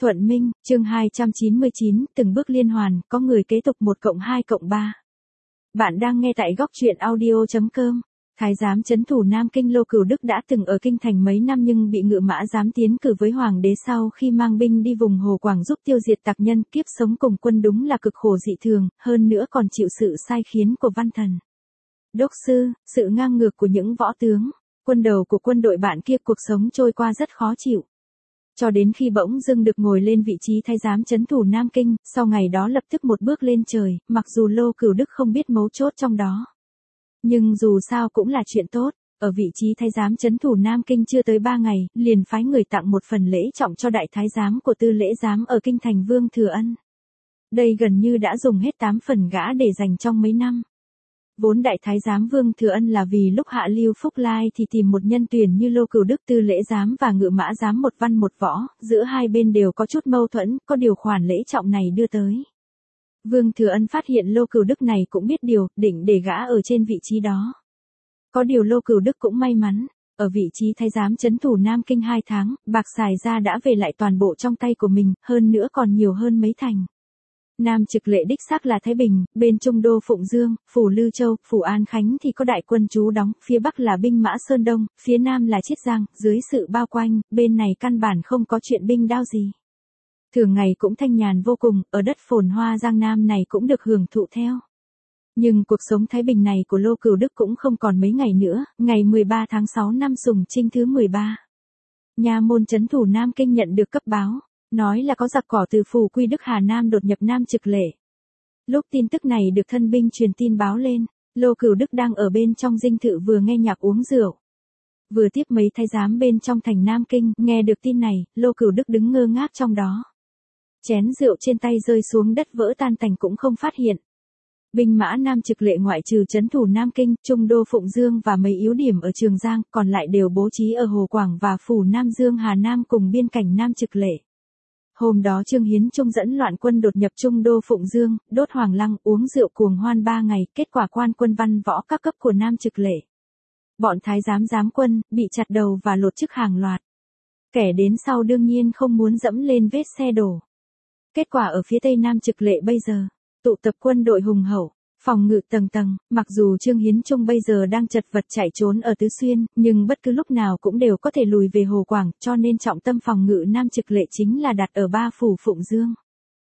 Thuận Minh, chương 299, từng bước liên hoàn, có người kế tục 1+2+3. Bạn đang nghe tại góc truyện audio.com. Thái giám trấn thủ Nam Kinh Lô Cửu Đức đã từng ở kinh thành mấy năm nhưng bị Ngự Mã giám tiến cử với hoàng đế sau khi mang binh đi vùng Hồ Quảng giúp tiêu diệt tặc nhân, kiếp sống cùng quân đúng là cực khổ dị thường, hơn nữa còn chịu sự sai khiến của văn thần. Đốc sư, sự ngang ngược của những võ tướng, quân đầu của quân đội bạn kia, cuộc sống trôi qua rất khó chịu. Cho đến khi bỗng dưng được ngồi lên vị trí thái giám trấn thủ Nam Kinh, sau ngày đó lập tức một bước lên trời, mặc dù Lô Cửu Đức không biết mấu chốt trong đó. Nhưng dù sao cũng là chuyện tốt, ở vị trí thái giám trấn thủ Nam Kinh chưa tới 3 ngày, liền phái người tặng một phần lễ trọng cho đại thái giám của tư lễ giám ở kinh thành Vương Thừa Ân. Đây gần như đã dùng hết 8 phần gã để dành trong mấy năm. Vốn đại thái giám Vương Thừa Ân là vì lúc hạ lưu Phúc Lai thì tìm một nhân tuyển như Lô Cửu Đức, tư lễ giám và Ngự Mã giám một văn một võ, giữa hai bên đều có chút mâu thuẫn, có điều khoản lễ trọng này đưa tới. Vương Thừa Ân phát hiện Lô Cửu Đức này cũng biết điều, định để gã ở trên vị trí đó. Có điều Lô Cửu Đức cũng may mắn, ở vị trí thái giám trấn thủ Nam Kinh 2 tháng, bạc xài ra đã về lại toàn bộ trong tay của mình, hơn nữa còn nhiều hơn mấy thành. Nam trực lệ đích xác là Thái Bình, bên Trung Đô Phụng Dương, phủ Lư Châu, phủ An Khánh thì có đại quân trú đóng, phía Bắc là binh mã Sơn Đông, phía Nam là Chiết Giang, dưới sự bao quanh, bên này căn bản không có chuyện binh đao gì. Thường ngày cũng thanh nhàn vô cùng, ở đất phồn hoa Giang Nam này cũng được hưởng thụ theo. Nhưng cuộc sống thái bình này của Lô Cửu Đức cũng không còn mấy ngày nữa, ngày 13 tháng 6 năm Sùng Trinh thứ 13. Nha môn trấn thủ Nam Kinh nhận được cấp báo, nói là có giặc cỏ từ phủ Quy Đức Hà Nam đột nhập Nam Trực Lệ. Lúc tin tức này được thân binh truyền tin báo lên, Lô Cửu Đức đang ở bên trong dinh thự vừa nghe nhạc uống rượu. Vừa tiếp mấy thái giám bên trong thành Nam Kinh, nghe được tin này, Lô Cửu Đức đứng ngơ ngác trong đó. Chén rượu trên tay rơi xuống đất vỡ tan tành cũng không phát hiện. Binh mã Nam Trực Lệ ngoại trừ trấn thủ Nam Kinh, Trung Đô Phụng Dương và mấy yếu điểm ở Trường Giang, còn lại đều bố trí ở Hồ Quảng và phủ Nam Dương Hà Nam cùng biên cảnh Nam Trực Lệ. Hôm đó Trương Hiến Trung dẫn loạn quân đột nhập Trung Đô Phụng Dương, đốt hoàng lăng, uống rượu cuồng hoan 3 ngày, kết quả quan quân văn võ các cấp của Nam Trực Lệ. Bọn thái giám giám quân, bị chặt đầu và lột chức hàng loạt. Kẻ đến sau đương nhiên không muốn dẫm lên vết xe đổ. Kết quả ở phía tây Nam Trực Lệ bây giờ, tụ tập quân đội hùng hậu, phòng ngự tầng tầng, mặc dù Trương Hiến Trung bây giờ đang chật vật chạy trốn ở Tứ Xuyên, nhưng bất cứ lúc nào cũng đều có thể lùi về Hồ Quảng, cho nên trọng tâm phòng ngự Nam Trực Lệ chính là đặt ở 3 phủ Phụng Dương,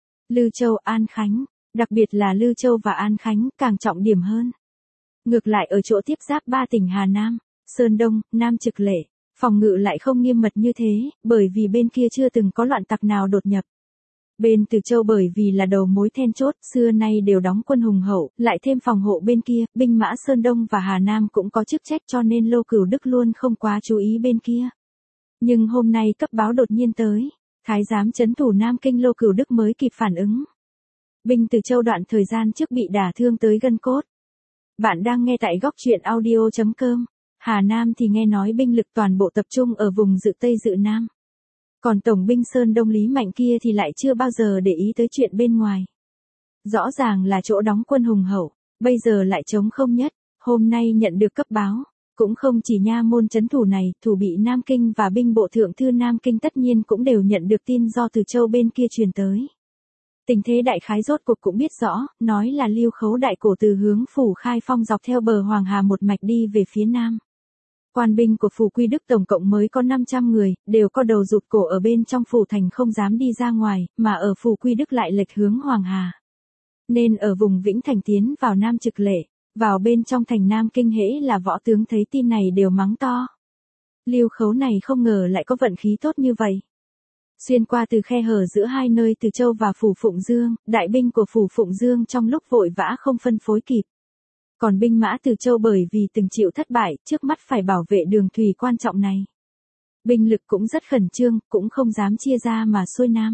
Lư Châu, An Khánh, đặc biệt là Lư Châu và An Khánh càng trọng điểm hơn. Ngược lại ở chỗ tiếp giáp 3 tỉnh Hà Nam, Sơn Đông, Nam Trực Lệ, phòng ngự lại không nghiêm mật như thế, bởi vì bên kia chưa từng có loạn tặc nào đột nhập. Bên Từ Châu bởi vì là đầu mối then chốt, xưa nay đều đóng quân hùng hậu, lại thêm phòng hộ bên kia, binh mã Sơn Đông và Hà Nam cũng có chức trách cho nên Lô Cửu Đức luôn không quá chú ý bên kia. Nhưng hôm nay cấp báo đột nhiên tới, thái giám trấn thủ Nam Kinh Lô Cửu Đức mới kịp phản ứng. Binh Từ Châu đoạn thời gian trước bị đả thương tới gân cốt. Bạn đang nghe tại góc truyện audio.com. Hà Nam thì nghe nói binh lực toàn bộ tập trung ở vùng Dự Tây Dự Nam. Còn Tổng binh Sơn Đông Lý Mạnh kia thì lại chưa bao giờ để ý tới chuyện bên ngoài. Rõ ràng là chỗ đóng quân hùng hậu, bây giờ lại trống không nhất, hôm nay nhận được cấp báo, cũng không chỉ nha môn trấn thủ này, thủ bị Nam Kinh và binh bộ thượng thư Nam Kinh tất nhiên cũng đều nhận được tin do Từ Châu bên kia truyền tới. Tình thế đại khái rốt cuộc cũng biết rõ, nói là Lưu Khấu đại cổ từ hướng phủ Khai Phong dọc theo bờ Hoàng Hà một mạch đi về phía Nam. Quan binh của phủ Quy Đức tổng cộng mới có 500 người, đều có đầu rụt cổ ở bên trong phủ thành không dám đi ra ngoài, mà ở phủ Quy Đức lại lệch hướng Hoàng Hà. Nên ở vùng Vĩnh Thành tiến vào Nam Trực Lệ, vào bên trong thành Nam Kinh hễ là võ tướng thấy tin này đều mắng to. Lưu Khấu này không ngờ lại có vận khí tốt như vậy. Xuyên qua từ khe hở giữa hai nơi Từ Châu và phủ Phụng Dương, đại binh của phủ Phụng Dương trong lúc vội vã không phân phối kịp. Còn binh mã Từ Châu bởi vì từng chịu thất bại, trước mắt phải bảo vệ đường thủy quan trọng này. Binh lực cũng rất khẩn trương, cũng không dám chia ra mà xuôi nam.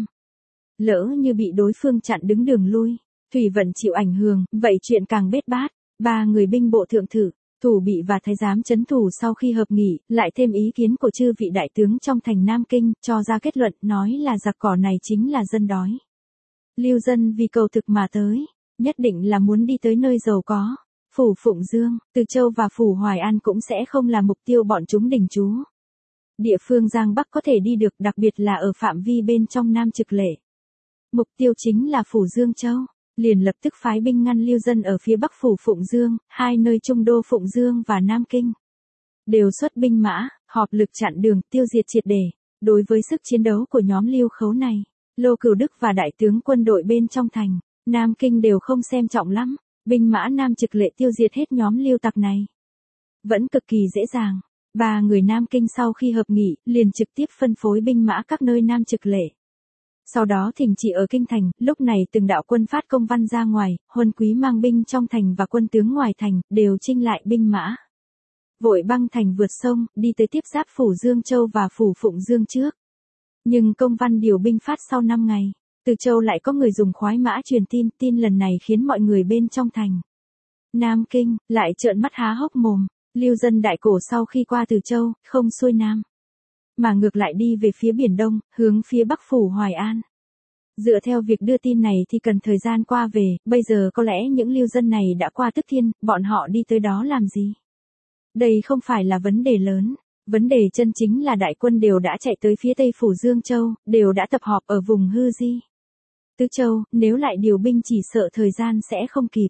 Lỡ như bị đối phương chặn đứng đường lui, thủy vận chịu ảnh hưởng, vậy chuyện càng bết bát. 3 người binh bộ thượng thư, thủ bị và thái giám trấn thủ sau khi hợp nghị, lại thêm ý kiến của chư vị đại tướng trong thành Nam Kinh, cho ra kết luận nói là giặc cỏ này chính là dân đói. Lưu dân vì cầu thực mà tới, nhất định là muốn đi tới nơi giàu có. Phủ Phụng Dương, Từ Châu và phủ Hoài An cũng sẽ không là mục tiêu bọn chúng đỉnh trú. địa phương Giang Bắc có thể đi được, đặc biệt là ở phạm vi bên trong Nam Trực Lệ. Mục tiêu chính là phủ Dương Châu, liền lập tức phái binh ngăn Lưu dân ở phía Bắc phủ Phụng Dương, hai nơi trung đô Phụng Dương và Nam Kinh. Đều xuất binh mã, họp lực chặn đường, tiêu diệt triệt để. Đối với sức chiến đấu của nhóm Lưu Khấu này, Lô Cửu Đức và đại tướng quân đội bên trong thành, Nam Kinh đều không xem trọng lắm. Binh mã Nam Trực Lệ tiêu diệt hết nhóm Lưu tặc này vẫn cực kỳ dễ dàng. Ba người Nam Kinh sau khi hợp nghị, liền trực tiếp phân phối binh mã các nơi Nam Trực Lệ. Sau đó thỉnh chỉ ở kinh thành, lúc này từng đạo quân phát công văn ra ngoài, huân quý mang binh trong thành và quân tướng ngoài thành, đều chinh lại binh mã. Vội băng thành vượt sông, đi tới tiếp giáp phủ Dương Châu và phủ Phụng Dương trước. Nhưng công văn điều binh phát sau 5 ngày, từ Châu lại có người dùng khoái mã truyền tin lần này khiến mọi người bên trong thành Nam Kinh lại trợn mắt há hốc mồm. Lưu dân đại cổ sau khi qua từ Châu, không xuôi Nam, mà ngược lại đi về phía Biển Đông, hướng phía Bắc phủ Hoài An. Dựa theo việc đưa tin này thì cần thời gian qua về, bây giờ có lẽ những lưu dân này đã qua Tức Thiên, bọn họ đi tới đó làm gì? Đây không phải là vấn đề lớn, vấn đề chân chính là đại quân đều đã chạy tới phía Tây phủ Dương Châu, đều đã tập họp ở vùng Hư Di, Tứ Châu, nếu lại điều binh chỉ sợ thời gian sẽ không kịp.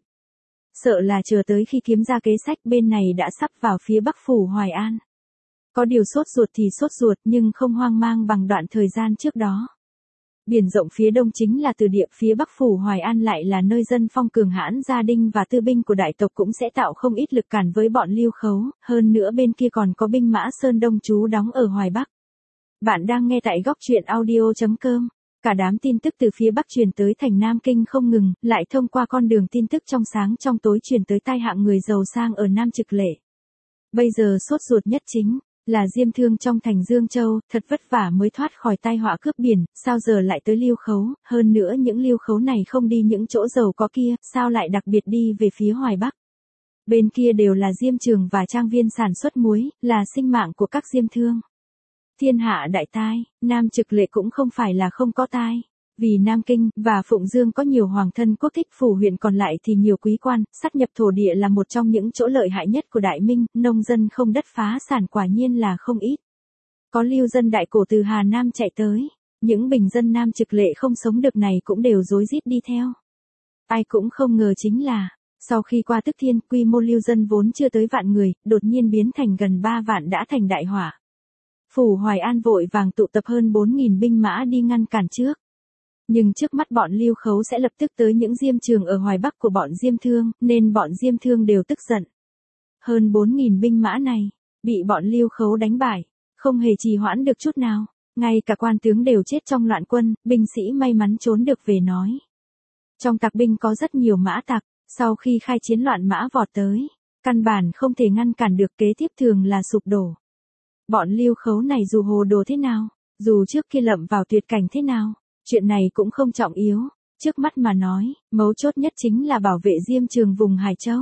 Sợ là chờ tới khi kiếm ra kế sách bên này đã sắp vào phía Bắc phủ Hoài An. Có điều sốt ruột thì sốt ruột nhưng không hoang mang bằng đoạn thời gian trước đó. Biển rộng phía đông chính là từ địa, phía Bắc phủ Hoài An lại là nơi dân phong cường hãn, gia đình và tư binh của đại tộc cũng sẽ tạo không ít lực cản với bọn Lưu Khấu, hơn nữa bên kia còn có binh mã Sơn Đông trú đóng ở Hoài Bắc. Bạn đang nghe tại góc truyện audio.com. Cả đám tin tức từ phía Bắc truyền tới thành Nam Kinh không ngừng, lại thông qua con đường tin tức trong sáng trong tối truyền tới tai hạng người giàu sang ở Nam Trực Lệ. Bây giờ sốt ruột nhất chính là Diêm Thương trong thành Dương Châu, thật vất vả mới thoát khỏi tai họa cướp biển, sao giờ lại tới Lưu Khấu, hơn nữa những Lưu Khấu này không đi những chỗ giàu có kia, sao lại đặc biệt đi về phía Hoài Bắc. Bên kia đều là diêm trường và trang viên sản xuất muối, là sinh mạng của các Diêm Thương. Thiên hạ đại tai, Nam Trực Lệ cũng không phải là không có tai. Vì Nam Kinh và Phụng Dương có nhiều hoàng thân quốc thích, phủ huyện còn lại thì nhiều quý quan, sát nhập thổ địa là một trong những chỗ lợi hại nhất của Đại Minh, nông dân không đất phá sản quả nhiên là không ít. Có lưu dân đại cổ từ Hà Nam chạy tới, những bình dân Nam Trực Lệ không sống được này cũng đều rối rít đi theo. Ai cũng không ngờ chính là, sau khi qua Tức Thiên, quy mô lưu dân vốn chưa tới vạn người, đột nhiên biến thành gần 3 vạn đã thành đại hỏa. Phủ Hoài An vội vàng tụ tập hơn 4.000 binh mã đi ngăn cản trước. Nhưng trước mắt bọn Lưu Khấu sẽ lập tức tới những diêm trường ở Hoài Bắc của bọn Diêm Thương, nên bọn Diêm Thương đều tức giận. Hơn 4.000 binh mã này, bị bọn Lưu Khấu đánh bại, không hề trì hoãn được chút nào. Ngay cả quan tướng đều chết trong loạn quân, binh sĩ may mắn trốn được về nói. Trong tặc binh có rất nhiều mã tặc, sau khi khai chiến loạn mã vọt tới, căn bản không thể ngăn cản được, kế tiếp thường là sụp đổ. Bọn Lưu Khấu này dù hồ đồ thế nào, dù trước kia lậm vào tuyệt cảnh thế nào, chuyện này cũng không trọng yếu, trước mắt mà nói, mấu chốt nhất chính là bảo vệ Diêm Trường vùng Hải Châu.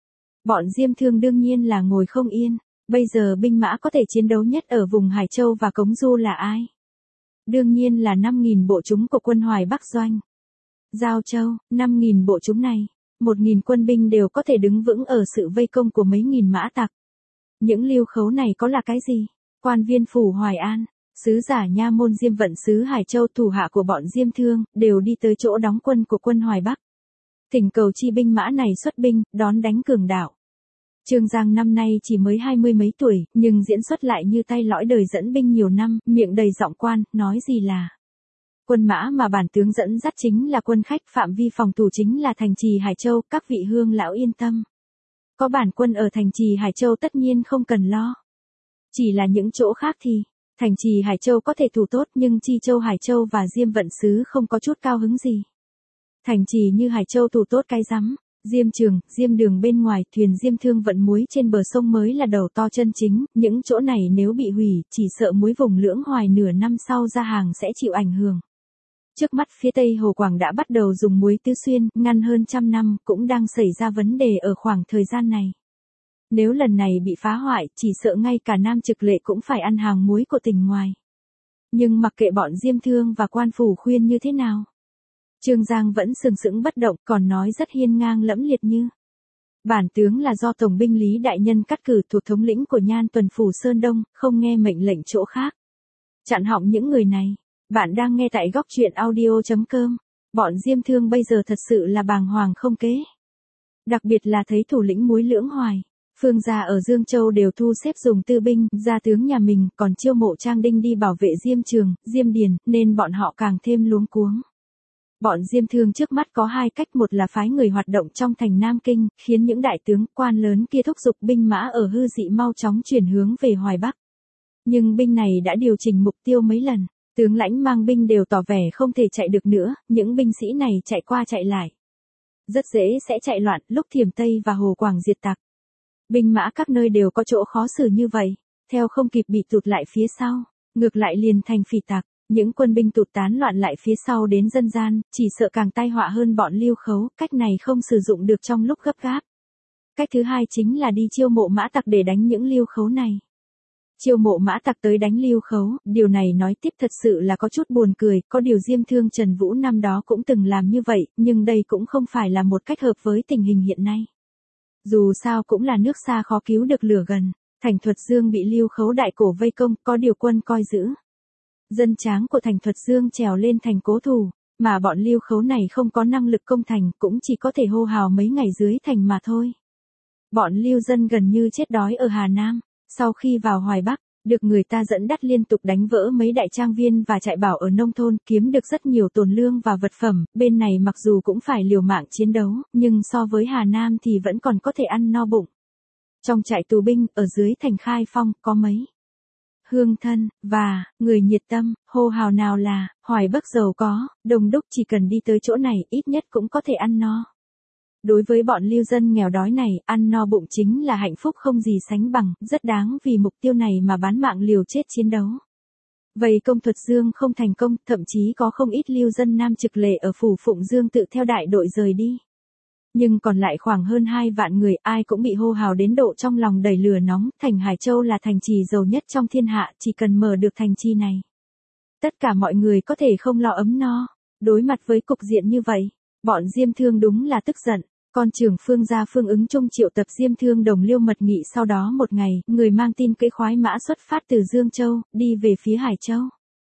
Bọn Diêm Thương đương nhiên là ngồi không yên, bây giờ binh mã có thể chiến đấu nhất ở vùng Hải Châu và Cống Du là ai? Đương nhiên là 5.000 bộ chúng của quân Hoài Bắc Doanh. Giao Châu, 5.000 bộ chúng này, 1.000 quân binh đều có thể đứng vững ở sự vây công của mấy nghìn mã tặc. Những Lưu Khấu này có là cái gì? Quan viên phủ Hoài An, sứ giả nha môn Diêm Vận sứ Hải Châu, thủ hạ của bọn Diêm Thương, đều đi tới chỗ đóng quân của quân Hoài Bắc. Thỉnh cầu chi binh mã này xuất binh, đón đánh cường đảo. Trương Giang năm nay chỉ mới 20 mấy tuổi, nhưng diễn xuất lại như tay lõi đời dẫn binh nhiều năm, miệng đầy giọng quan, nói gì là. Quân mã mà bản tướng dẫn dắt chính là quân khách, phạm vi phòng thủ chính là thành trì Hải Châu, các vị hương lão yên tâm. Có bản quân ở thành trì Hải Châu tất nhiên không cần lo. Chỉ là những chỗ khác thì, thành trì Hải Châu có thể thủ tốt nhưng Chi Châu Hải Châu và Diêm Vận sứ không có chút cao hứng gì. Thành trì như Hải Châu thủ tốt cái rắm, Diêm Trường, Diêm Đường bên ngoài, thuyền Diêm Thương vận muối trên bờ sông mới là đầu to chân chính, những chỗ này nếu bị hủy, chỉ sợ muối vùng Lưỡng Hoài nửa năm sau ra hàng sẽ chịu ảnh hưởng. Trước mắt phía Tây Hồ Quảng đã bắt đầu dùng muối Tứ Xuyên, ngăn hơn 100 năm, cũng đang xảy ra vấn đề ở khoảng thời gian này. Nếu lần này bị phá hoại, chỉ sợ ngay cả Nam Trực Lệ cũng phải ăn hàng muối của tỉnh ngoài. Nhưng mặc kệ bọn Diêm Thương và quan phủ khuyên như thế nào, Trương Giang vẫn sừng sững bất động, còn nói rất hiên ngang lẫm liệt như. Bản tướng là do Tổng binh Lý Đại Nhân cắt cử thuộc thống lĩnh của Nhan Tuần Phủ Sơn Đông, không nghe mệnh lệnh chỗ khác. Chặn họng những người này. Bạn đang nghe tại góc truyện audio.com. Bọn Diêm Thương bây giờ thật sự là bàng hoàng không kế. Đặc biệt là thấy thủ lĩnh Múi Lưỡng Hoài, Phương gia ở Dương Châu đều thu xếp dùng tư binh, gia tướng nhà mình còn chiêu mộ Trang Đinh đi bảo vệ Diêm Trường, Diêm Điền, nên bọn họ càng thêm luống cuống. Bọn Diêm Thương trước mắt có hai cách, một là phái người hoạt động trong thành Nam Kinh, khiến những đại tướng quan lớn kia thúc giục binh mã ở Hư Dị mau chóng chuyển hướng về Hoài Bắc. Nhưng binh này đã điều chỉnh mục tiêu mấy lần, tướng lãnh mang binh đều tỏ vẻ không thể chạy được nữa, những binh sĩ này chạy qua chạy lại. Rất dễ sẽ chạy loạn, lúc Thiểm Tây và Hồ Quảng diệt tặc. Binh mã các nơi đều có chỗ khó xử như vậy, theo không kịp bị tụt lại phía sau, ngược lại liền thành phỉ tặc. Những quân binh tụt tán loạn lại phía sau đến dân gian, chỉ sợ càng tai họa hơn bọn Lưu Khấu, cách này không sử dụng được trong lúc gấp gáp. Cách thứ hai chính là đi chiêu mộ mã tặc để đánh những Lưu Khấu này. Chiêu mộ mã tặc tới đánh Lưu Khấu, điều này nói tiếp thật sự là có chút buồn cười, có điều Diêm Thương Trần Vũ năm đó cũng từng làm như vậy, nhưng đây cũng không phải là một cách hợp với tình hình hiện nay. Dù sao cũng là nước xa khó cứu được lửa gần, Thành Thuật Dương bị Lưu Khấu đại cổ vây công, có điều quân coi giữ. Dân tráng của Thành Thuật Dương trèo lên thành cố thủ, mà bọn Lưu Khấu này không có năng lực công thành, cũng chỉ có thể hô hào mấy ngày dưới thành mà thôi. Bọn Lưu dân gần như chết đói ở Hà Nam, sau khi vào Hoài Bắc, được người ta dẫn dắt liên tục đánh vỡ mấy đại trang viên và trại bảo ở nông thôn, kiếm được rất nhiều tồn lương và vật phẩm, bên này mặc dù cũng phải liều mạng chiến đấu, nhưng so với Hà Nam thì vẫn còn có thể ăn no bụng. Trong trại tù binh, ở dưới thành Khai Phong, có mấy hương thân, và người nhiệt tâm, hô hào nào là, Hoài Bắc giàu có, đông đúc, chỉ cần đi tới chỗ này, ít nhất cũng có thể ăn no. Đối với bọn lưu dân nghèo đói này, ăn no bụng chính là hạnh phúc không gì sánh bằng, rất đáng vì mục tiêu này mà bán mạng liều chết chiến đấu. Vậy công Thuật Dương không thành công, thậm chí có không ít lưu dân Nam Trực Lệ ở phủ Phụng Dương tự theo đại đội rời đi. Nhưng còn lại khoảng hơn 2 vạn người, ai cũng bị hô hào đến độ trong lòng đầy lửa nóng, thành Hải Châu là thành trì giàu nhất trong thiên hạ, chỉ cần mở được thành trì này. Tất cả mọi người có thể không lo ấm no. Đối mặt với cục diện như vậy, bọn Diêm Thương đúng là tức giận. Con trưởng Phương gia Phương Ứng Trung triệu tập Diêm Thương đồng liêu mật nghị, sau đó một ngày, người mang tin cưỡi khoái mã xuất phát từ Dương Châu, đi về phía Hải Châu.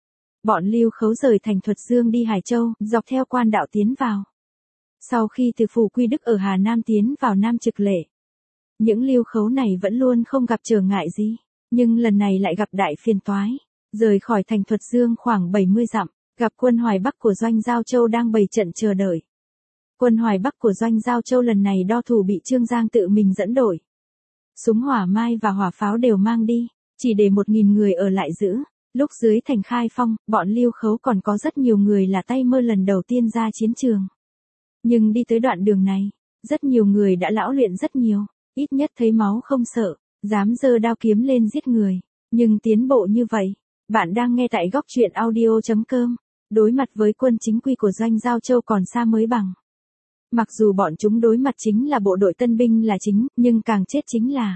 Bọn Lưu Khấu rời thành Thuật Dương đi Hải Châu, dọc theo quan đạo tiến vào. Sau khi từ phủ Quy Đức ở Hà Nam tiến vào Nam Trực Lệ, những Lưu Khấu này vẫn luôn không gặp trở ngại gì, nhưng lần này lại gặp đại phiền toái. Rời khỏi thành Thuật Dương khoảng 70 dặm, gặp quân Hoài Bắc của Doanh Giao Châu đang bày trận chờ đợi. Quân Hoài Bắc của Doanh Giao Châu lần này đo thủ bị Trương Giang tự mình dẫn đội. Súng hỏa mai và hỏa pháo đều mang đi, chỉ để 1.000 người ở lại giữ. Lúc dưới thành Khai Phong, bọn Lưu Khấu còn có rất nhiều người là tay mơ lần đầu tiên ra chiến trường. Nhưng đi tới đoạn đường này, rất nhiều người đã lão luyện rất nhiều, ít nhất thấy máu không sợ, dám giơ đao kiếm lên giết người. Nhưng tiến bộ như vậy, bạn đang nghe tại góc truyện audio.com, đối mặt với quân chính quy của Doanh Giao Châu còn xa mới bằng. Mặc dù bọn chúng đối mặt chính là bộ đội tân binh là chính, nhưng càng chết chính là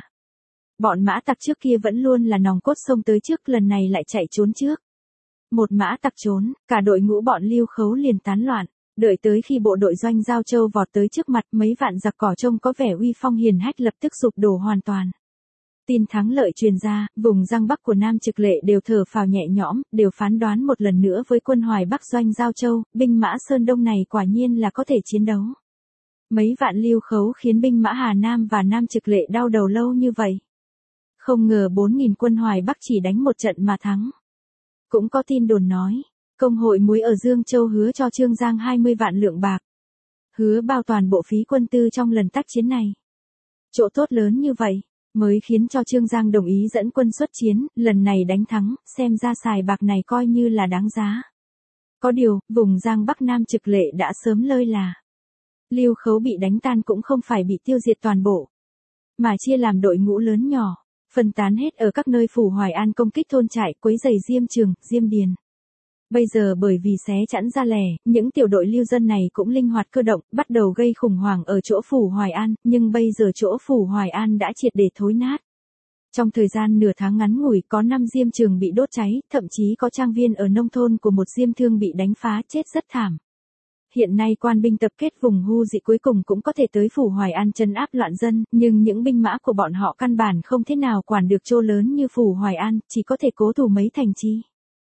bọn mã tặc trước kia vẫn luôn là nòng cốt xông tới trước, lần này lại chạy trốn trước. Một mã tặc trốn, cả đội ngũ bọn Lưu Khấu liền tán loạn, đợi tới khi bộ đội Doanh Giao Châu vọt tới trước mặt, mấy vạn giặc cỏ trông có vẻ uy phong hiền hách lập tức sụp đổ hoàn toàn. Tin thắng lợi truyền ra, vùng Giang Bắc của Nam Trực Lệ đều thở phào nhẹ nhõm, đều phán đoán một lần nữa với quân Hoài Bắc Doanh Giao Châu, binh mã Sơn Đông này quả nhiên là có thể chiến đấu. Mấy vạn Lưu Khấu khiến binh mã Hà Nam và Nam Trực Lệ đau đầu lâu như vậy. Không ngờ 4.000 quân Hoài Bắc chỉ đánh một trận mà thắng. Cũng có tin đồn nói, công hội muối ở Dương Châu hứa cho Trương Giang 20 vạn lượng bạc. Hứa bao toàn bộ phí quân tư trong lần tác chiến này. Chỗ tốt lớn như vậy, mới khiến cho Trương Giang đồng ý dẫn quân xuất chiến, lần này đánh thắng, xem ra xài bạc này coi như là đáng giá. Có điều, vùng Giang Bắc Nam Trực Lệ đã sớm lơi là. Lưu Khấu bị đánh tan cũng không phải bị tiêu diệt toàn bộ, mà chia làm đội ngũ lớn nhỏ, phân tán hết ở các nơi phủ Hoài An công kích thôn trại, quấy rầy Diêm Trường, Diêm Điền. Bây giờ bởi vì xé chẵn ra lẻ, những tiểu đội lưu dân này cũng linh hoạt cơ động, bắt đầu gây khủng hoảng ở chỗ phủ Hoài An, nhưng bây giờ chỗ phủ Hoài An đã triệt để thối nát. Trong thời gian nửa tháng ngắn ngủi, có 5 Diêm Trường bị đốt cháy, thậm chí có trang viên ở nông thôn của một Diêm Thương bị đánh phá chết rất thảm. Hiện nay quan binh tập kết vùng Hu Dị cuối cùng cũng có thể tới phủ Hoài An trấn áp loạn dân, nhưng những binh mã của bọn họ căn bản không thế nào quản được chỗ lớn như phủ Hoài An, chỉ có thể cố thủ mấy thành trì.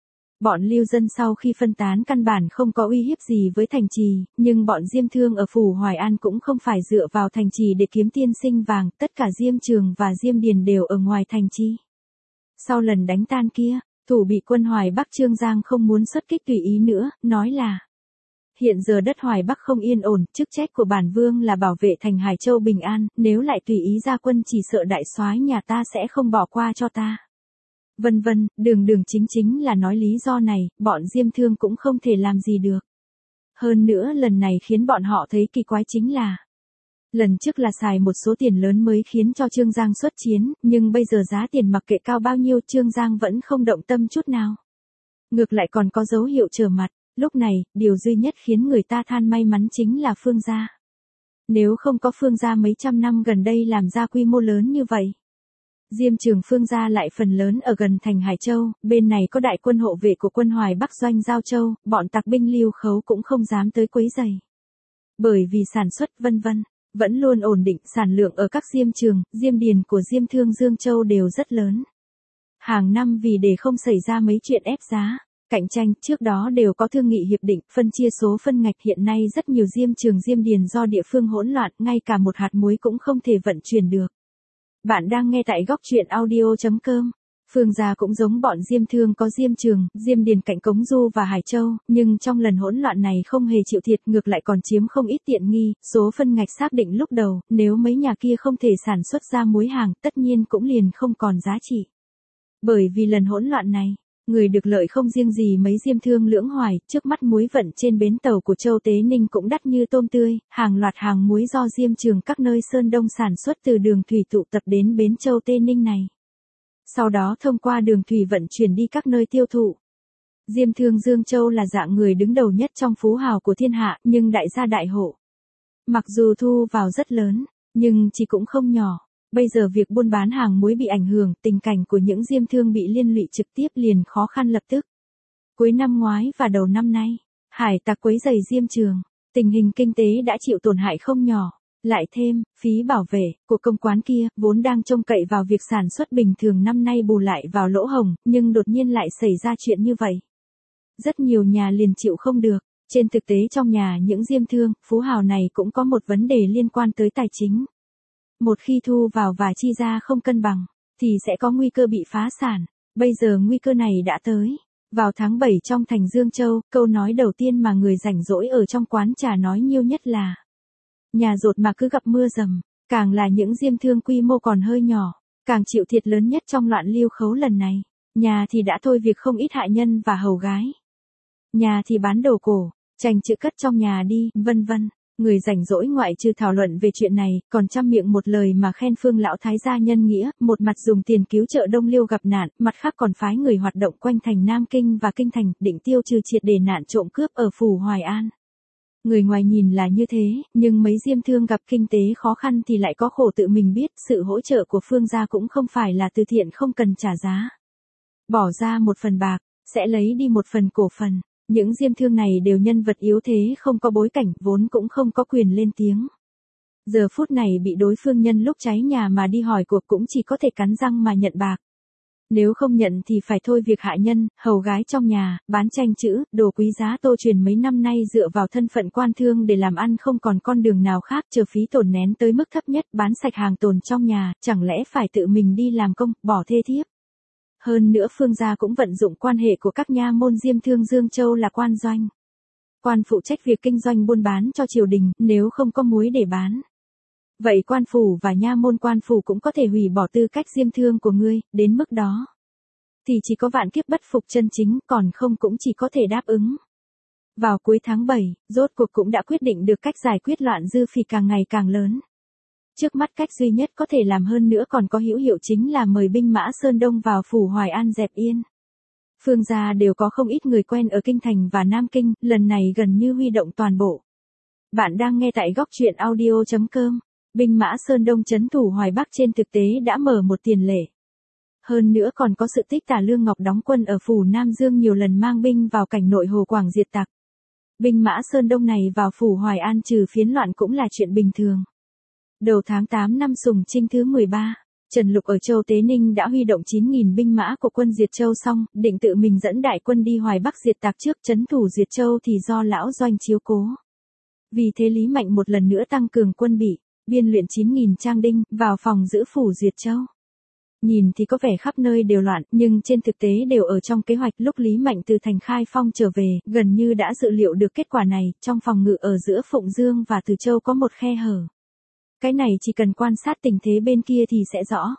Bọn lưu dân sau khi phân tán căn bản không có uy hiếp gì với thành trì, nhưng bọn Diêm Thương ở phủ Hoài An cũng không phải dựa vào thành trì để kiếm tiên sinh vàng, tất cả Diêm Trường và Diêm Điền đều ở ngoài thành trì. Sau lần đánh tan kia, thủ bị quân Hoài Bắc Trương Giang không muốn xuất kích tùy ý nữa, nói là hiện giờ đất Hoài Bắc không yên ổn, chức trách của bản vương là bảo vệ thành Hải Châu bình an, nếu lại tùy ý ra quân chỉ sợ đại soái nhà ta sẽ không bỏ qua cho ta. Vân vân, đường chính là nói lý do này, bọn Diêm Thương cũng không thể làm gì được. Hơn nữa lần này khiến bọn họ thấy kỳ quái chính là lần trước là xài một số tiền lớn mới khiến cho Trương Giang xuất chiến, nhưng bây giờ giá tiền mặc kệ cao bao nhiêu Trương Giang vẫn không động tâm chút nào. Ngược lại còn có dấu hiệu trở mặt, lúc này, điều duy nhất khiến người ta than may mắn chính là Phương gia. Nếu không có Phương gia mấy trăm năm gần đây làm ra quy mô lớn như vậy. Diêm Trường Phương gia lại phần lớn ở gần thành Hải Châu, bên này có đại quân hộ vệ của quân Hoài Bắc doanh Giao Châu, bọn tặc binh Lưu Khấu cũng không dám tới quấy rầy. Bởi vì sản xuất vân vân, vẫn luôn ổn định, sản lượng ở các Diêm Trường, Diêm Điền của Diêm Thương Dương Châu đều rất lớn. Hàng năm vì để không xảy ra mấy chuyện ép giá, cạnh tranh, trước đó đều có thương nghị hiệp định, phân chia số phân ngạch, hiện nay rất nhiều Diêm Trường Diêm Điền do địa phương hỗn loạn, ngay cả một hạt muối cũng không thể vận chuyển được. Bạn đang nghe tại góc truyện audio.com. Phương gia cũng giống bọn Diêm Thương có Diêm Trường, Diêm Điền cạnh Cống Du và Hải Châu, nhưng trong lần hỗn loạn này không hề chịu thiệt, ngược lại còn chiếm không ít tiện nghi, số phân ngạch xác định lúc đầu, nếu mấy nhà kia không thể sản xuất ra muối hàng, tất nhiên cũng liền không còn giá trị. Bởi vì lần hỗn loạn này, người được lợi không riêng gì mấy Diêm Thương Lưỡng Hoài, trước mắt muối vận trên bến tàu của Châu Tế Ninh cũng đắt như tôm tươi, hàng loạt hàng muối do Diêm Trường các nơi Sơn Đông sản xuất từ đường thủy tụ tập đến bến Châu Tế Ninh này. Sau đó thông qua đường thủy vận chuyển đi các nơi tiêu thụ. Diêm Thương Dương Châu là dạng người đứng đầu nhất trong phú hào của thiên hạ, nhưng đại gia đại hộ. Mặc dù thu vào rất lớn, nhưng chỉ cũng không nhỏ. Bây giờ việc buôn bán hàng muối bị ảnh hưởng, tình cảnh của những Diêm Thương bị liên lụy trực tiếp liền khó khăn lập tức. Cuối năm ngoái và đầu năm nay, hải tặc quấy rầy Diêm Trường, tình hình kinh tế đã chịu tổn hại không nhỏ. Lại thêm, phí bảo vệ của công quán kia, vốn đang trông cậy vào việc sản xuất bình thường năm nay bù lại vào lỗ hổng, nhưng đột nhiên lại xảy ra chuyện như vậy. Rất nhiều nhà liền chịu không được. Trên thực tế trong nhà những Diêm Thương, phú hào này cũng có một vấn đề liên quan tới tài chính. Một khi thu vào và chi ra không cân bằng, thì sẽ có nguy cơ bị phá sản. Bây giờ nguy cơ này đã tới. Vào tháng 7 trong thành Dương Châu, câu nói đầu tiên mà người rảnh rỗi ở trong quán trà nói nhiều nhất là nhà rột mà cứ gặp mưa dầm, càng là những Diêm Thương quy mô còn hơi nhỏ, càng chịu thiệt lớn nhất trong loạn Lưu Khấu lần này. Nhà thì đã thôi việc không ít hạ nhân và hầu gái. Nhà thì bán đồ cổ, tranh chữ cất trong nhà đi, vân vân. Người rảnh rỗi ngoại trừ thảo luận về chuyện này, còn trăm miệng một lời mà khen Phương lão thái gia nhân nghĩa, một mặt dùng tiền cứu trợ Đông Liêu gặp nạn, mặt khác còn phái người hoạt động quanh thành Nam Kinh và Kinh Thành, định tiêu trừ triệt để nạn trộm cướp ở phủ Hoài An. Người ngoài nhìn là như thế, nhưng mấy Diêm Thương gặp kinh tế khó khăn thì lại có khổ tự mình biết, sự hỗ trợ của Phương gia cũng không phải là từ thiện không cần trả giá. Bỏ ra một phần bạc, sẽ lấy đi một phần cổ phần. Những Diêm Thương này đều nhân vật yếu thế, không có bối cảnh, vốn cũng không có quyền lên tiếng. Giờ phút này bị đối phương nhân lúc cháy nhà mà đi hỏi cuộc cũng chỉ có thể cắn răng mà nhận bạc. Nếu không nhận thì phải thôi việc hạ nhân, hầu gái trong nhà, bán tranh chữ, đồ quý giá tô truyền mấy năm nay dựa vào thân phận quan thương để làm ăn không còn con đường nào khác, chờ phí tổn nén tới mức thấp nhất, bán sạch hàng tồn trong nhà, chẳng lẽ phải tự mình đi làm công, bỏ thê thiếp. Hơn nữa Phương gia cũng vận dụng quan hệ của các nha môn Diêm Thương Dương Châu là quan doanh. Quan phụ trách việc kinh doanh buôn bán cho triều đình, nếu không có muối để bán. Vậy quan phủ và nha môn quan phủ cũng có thể hủy bỏ tư cách Diêm Thương của ngươi, đến mức đó. Thì chỉ có vạn kiếp bất phục chân chính, còn không cũng chỉ có thể đáp ứng. Vào cuối tháng 7, rốt cuộc cũng đã quyết định được cách giải quyết loạn dư phỉ càng ngày càng lớn. Trước mắt cách duy nhất có thể làm hơn nữa còn có hữu hiệu chính là mời binh mã Sơn Đông vào phủ Hoài An dẹp yên. Phương gia đều có không ít người quen ở Kinh Thành và Nam Kinh, lần này gần như huy động toàn bộ. Bạn đang nghe tại góc truyện audio.com. Binh mã Sơn Đông trấn thủ Hoài Bắc trên thực tế đã mở một tiền lệ. Hơn nữa còn có sự tích Tả Lương Ngọc đóng quân ở phủ Nam Dương nhiều lần mang binh vào cảnh nội Hồ Quảng diệt tặc. Binh mã Sơn Đông này vào phủ Hoài An trừ phiến loạn cũng là chuyện bình thường. Đầu tháng 8 năm Sùng Trinh thứ 13, Trần Lục ở Châu Tế Ninh đã huy động 9.000 binh mã của quân Diệt Châu xong, định tự mình dẫn đại quân đi Hoài Bắc diệt tặc trước, trấn thủ Diệt Châu thì do lão Doanh chiếu cố. Vì thế Lý Mạnh một lần nữa tăng cường quân bị, biên luyện 9.000 trang đinh, vào phòng giữ phủ Diệt Châu. Nhìn thì có vẻ khắp nơi đều loạn, nhưng trên thực tế đều ở trong kế hoạch. Lúc Lý Mạnh từ thành Khai Phong trở về, gần như đã dự liệu được kết quả này, trong phòng ngự ở giữa Phụng Dương và Từ Châu có một khe hở. Cái này chỉ cần quan sát tình thế bên kia thì sẽ rõ.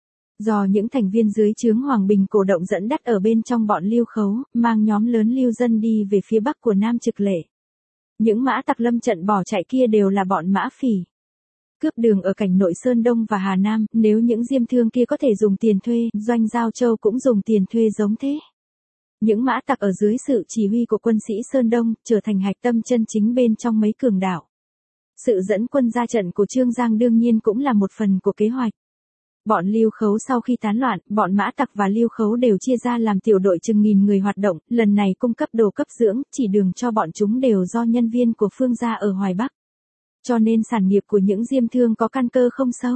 Do những thành viên dưới trướng Hoàng Bình cổ động dẫn dắt ở bên trong bọn Lưu Khấu, mang nhóm lớn lưu dân đi về phía bắc của Nam Trực Lệ. Những mã tặc lâm trận bỏ chạy kia đều là bọn mã phỉ. Cướp đường ở cảnh nội Sơn Đông và Hà Nam, nếu những diêm thương kia có thể dùng tiền thuê, Doanh Giao Châu cũng dùng tiền thuê giống thế. Những mã tặc ở dưới sự chỉ huy của quân sĩ Sơn Đông, trở thành hạch tâm chân chính bên trong mấy cường đảo. Sự dẫn quân ra trận của Trương Giang đương nhiên cũng là một phần của kế hoạch. Bọn Lưu Khấu sau khi tán loạn, bọn mã tặc và Lưu Khấu đều chia ra làm tiểu đội chừng nghìn người hoạt động, lần này cung cấp đồ cấp dưỡng, chỉ đường cho bọn chúng đều do nhân viên của Phương gia ở Hoài Bắc. Cho nên sản nghiệp của những diêm thương có căn cơ không sâu.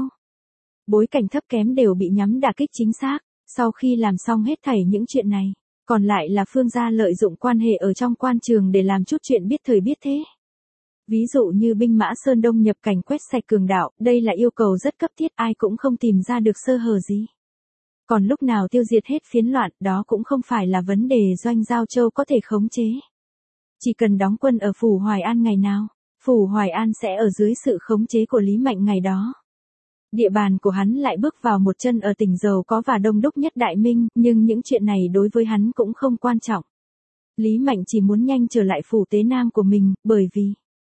Bối cảnh thấp kém đều bị nhắm đả kích chính xác. Sau khi làm xong hết thảy những chuyện này, còn lại là Phương gia lợi dụng quan hệ ở trong quan trường để làm chút chuyện biết thời biết thế. Ví dụ như binh mã Sơn Đông nhập cảnh quét sạch cường đạo, đây là yêu cầu rất cấp thiết, ai cũng không tìm ra được sơ hở gì. Còn lúc nào tiêu diệt hết phiến loạn, đó cũng không phải là vấn đề Doanh Giao Châu có thể khống chế. Chỉ cần đóng quân ở phủ Hoài An ngày nào, phủ Hoài An sẽ ở dưới sự khống chế của Lý Mạnh ngày đó. Địa bàn của hắn lại bước vào một chân ở tỉnh giàu có và đông đúc nhất Đại Minh, nhưng những chuyện này đối với hắn cũng không quan trọng. Lý Mạnh chỉ muốn nhanh trở lại phủ Tế Nam của mình, bởi vì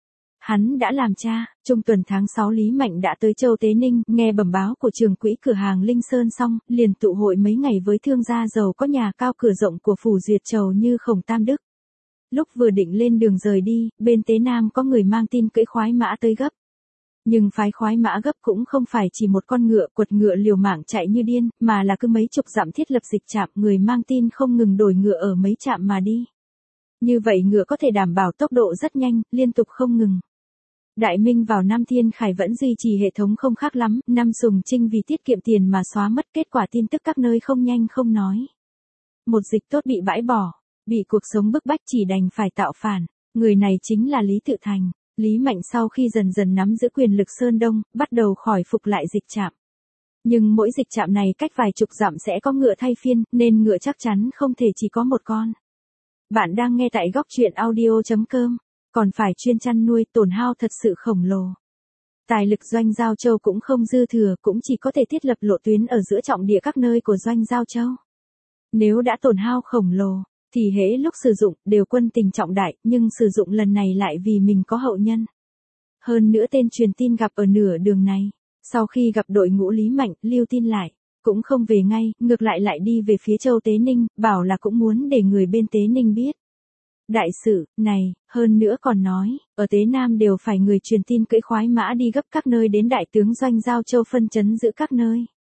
hắn đã làm cha. Trung tuần tháng 6 Lý Mạnh đã tới Châu Tế Ninh, nghe bẩm báo của trưởng quỹ cửa hàng Linh Sơn xong, liền tụ hội mấy ngày với thương gia giàu có nhà cao cửa rộng của phủ Duyệt Châu như Khổng Tam Đức. Lúc vừa định lên đường rời đi, bên Tế Nam có người mang tin cưỡi khoái mã tới gấp. Nhưng phái khoái mã gấp cũng không phải chỉ một con ngựa quật ngựa liều mạng chạy như điên, mà là cứ mấy chục dặm thiết lập dịch trạm, người mang tin không ngừng đổi ngựa ở mấy trạm mà đi. Như vậy ngựa có thể đảm bảo tốc độ rất nhanh, liên tục không ngừng. Đại Minh vào năm Thiên Khải vẫn duy trì hệ thống không khác lắm, năm Sùng Trinh vì tiết kiệm tiền mà xóa mất, kết quả tin tức các nơi không nhanh không nói. Một dịch tốt bị bãi bỏ, bị cuộc sống bức bách chỉ đành phải tạo phản, người này chính là Lý Tự Thành. Lý Mạnh sau khi dần dần nắm giữ quyền lực Sơn Đông, bắt đầu khỏi phục lại dịch trạm. Nhưng mỗi dịch trạm này cách vài chục dặm sẽ có ngựa thay phiên, nên ngựa chắc chắn không thể chỉ có một con. Bạn đang nghe tại góc truyện audio.com, còn phải chuyên chăn nuôi, tổn hao thật sự khổng lồ. Tài lực Doanh Giao Châu cũng không dư thừa, cũng chỉ có thể thiết lập lộ tuyến ở giữa trọng địa các nơi của Doanh Giao Châu. Nếu đã tổn hao khổng lồ, thì hễ lúc sử dụng, đều quân tình trọng đại, nhưng sử dụng lần này lại vì mình có hậu nhân. Hơn nữa tên truyền tin gặp ở nửa đường này, sau khi gặp đội ngũ Lý Mạnh, lưu tin lại, cũng không về ngay, ngược lại đi về phía Châu Tế Ninh, bảo là cũng muốn để người bên Tế Ninh biết. Đại sự, này, hơn nữa còn nói, ở Tế Nam đều phải người truyền tin cưỡi khoái mã đi gấp các nơi đến đại tướng Doanh Giao Châu phân trấn giữ các nơi.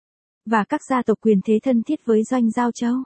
Và các gia tộc quyền thế thân thiết với Doanh Giao Châu.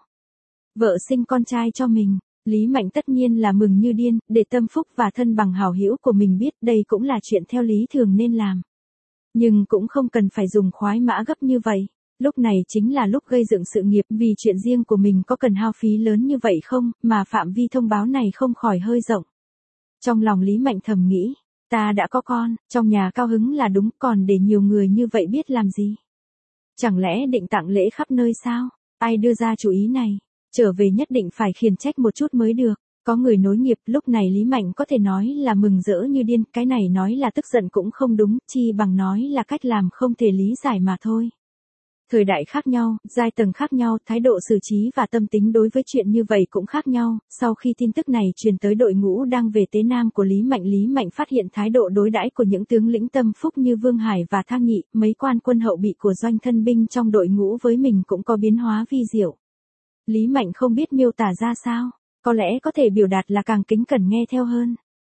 Vợ sinh con trai cho mình, Lý Mạnh tất nhiên là mừng như điên, để tâm phúc và thân bằng hảo hữu của mình biết đây cũng là chuyện theo lý thường nên làm. Nhưng cũng không cần phải dùng khoái mã gấp như vậy. Lúc này chính là lúc gây dựng sự nghiệp, vì chuyện riêng của mình có cần hao phí lớn như vậy không, mà phạm vi thông báo này không khỏi hơi rộng. Trong lòng Lý Mạnh thầm nghĩ, ta đã có con, trong nhà cao hứng là đúng, còn để nhiều người như vậy biết làm gì? Chẳng lẽ định tặng lễ khắp nơi sao? Ai đưa ra chủ ý này? Trở về nhất định phải khiển trách một chút mới được. Có người nối nghiệp, lúc này Lý Mạnh có thể nói là mừng rỡ như điên, cái này nói là tức giận cũng không đúng, chi bằng nói là cách làm không thể lý giải mà thôi. Thời đại khác nhau, giai tầng khác nhau, thái độ xử trí và tâm tính đối với chuyện như vậy cũng khác nhau. Sau khi tin tức này truyền tới đội ngũ đang về Tế Nam của Lý Mạnh phát hiện thái độ đối đãi của những tướng lĩnh tâm phúc như Vương Hải và Thang Nghị, mấy quan quân hậu bị của Doanh thân binh trong đội ngũ với mình cũng có biến hóa vi diệu. Lý Mạnh không biết miêu tả ra sao, có lẽ có thể biểu đạt là càng kính cẩn nghe theo hơn.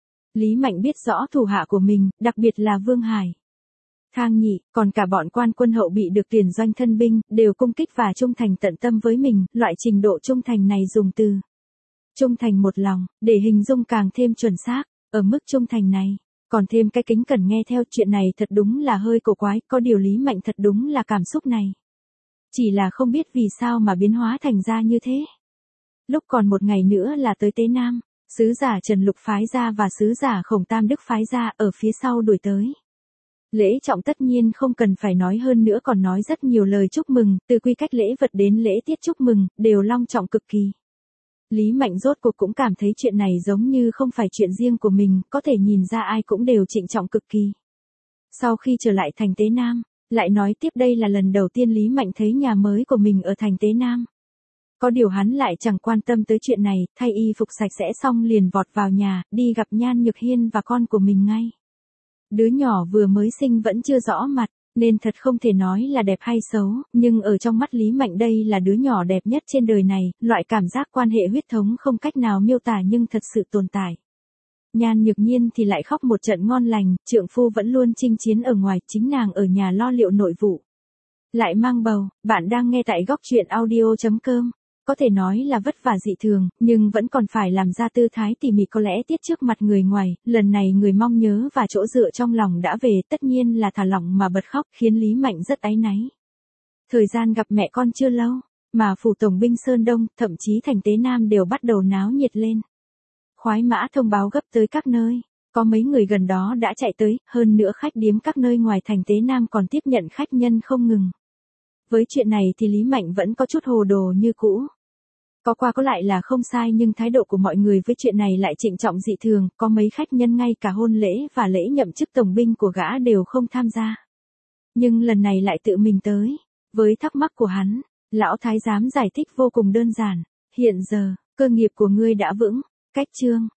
Lý Mạnh biết rõ thủ hạ của mình, đặc biệt là Vương Hải, Thang Nhị, còn cả bọn quan quân hậu bị được tiền Doanh thân binh, đều cung kích và trung thành tận tâm với mình, loại trình độ trung thành này dùng từ Trung thành một lòng, để hình dung càng thêm chuẩn xác, ở mức trung thành này, còn thêm cái kính cẩn nghe theo. Chuyện này thật đúng là hơi cổ quái, có điều Lý Mạnh thật đúng là cảm xúc này. Chỉ là không biết vì sao mà biến hóa thành ra như thế. Lúc còn một ngày nữa là tới Tế Nam, sứ giả Trần Lục phái ra và sứ giả Khổng Tam Đức phái ra ở phía sau đuổi tới. Lễ trọng tất nhiên không cần phải nói, hơn nữa còn nói rất nhiều lời chúc mừng, từ quy cách lễ vật đến lễ tiết chúc mừng, đều long trọng cực kỳ. Lý Mạnh rốt cuộc cũng cảm thấy chuyện này giống như không phải chuyện riêng của mình, có thể nhìn ra ai cũng đều trịnh trọng cực kỳ. Sau khi trở lại thành Tế Nam, lại nói tiếp đây là lần đầu tiên Lý Mạnh thấy nhà mới của mình ở thành Tế Nam. Có điều hắn lại chẳng quan tâm tới chuyện này, thay y phục sạch sẽ xong liền vọt vào nhà, đi gặp Nhan Nhược Hiên và con của mình ngay. Đứa nhỏ vừa mới sinh vẫn chưa rõ mặt, nên thật không thể nói là đẹp hay xấu, nhưng ở trong mắt Lý Mạnh đây là đứa nhỏ đẹp nhất trên đời này, loại cảm giác quan hệ huyết thống không cách nào miêu tả nhưng thật sự tồn tại. Nhan Nhược Nhiên thì lại khóc một trận ngon lành, trượng phu vẫn luôn chinh chiến ở ngoài, chính nàng ở nhà lo liệu nội vụ. Lại mang bầu, bạn đang nghe tại góc truyện audio.com. Có thể nói là vất vả dị thường, nhưng vẫn còn phải làm ra tư thái tỉ mỉ có lẽ tiết trước mặt người ngoài, lần này người mong nhớ và chỗ dựa trong lòng đã về, tất nhiên là thả lỏng mà bật khóc, khiến Lý Mạnh rất áy náy. Thời gian gặp mẹ con chưa lâu, mà phủ tổng binh Sơn Đông, thậm chí thành Tế Nam đều bắt đầu náo nhiệt lên. Khoái mã thông báo gấp tới các nơi, có mấy người gần đó đã chạy tới, hơn nữa khách điếm các nơi ngoài thành Tế Nam còn tiếp nhận khách nhân không ngừng. Với chuyện này thì Lý Mạnh vẫn có chút hồ đồ như cũ. Có qua có lại là không sai, nhưng thái độ của mọi người với chuyện này lại trịnh trọng dị thường, có mấy khách nhân ngay cả hôn lễ và lễ nhậm chức tổng binh của gã đều không tham gia. Nhưng lần này lại tự mình tới. Với thắc mắc của hắn, lão thái giám giải thích vô cùng đơn giản, hiện giờ, cơ nghiệp của ngươi đã vững, cách chương,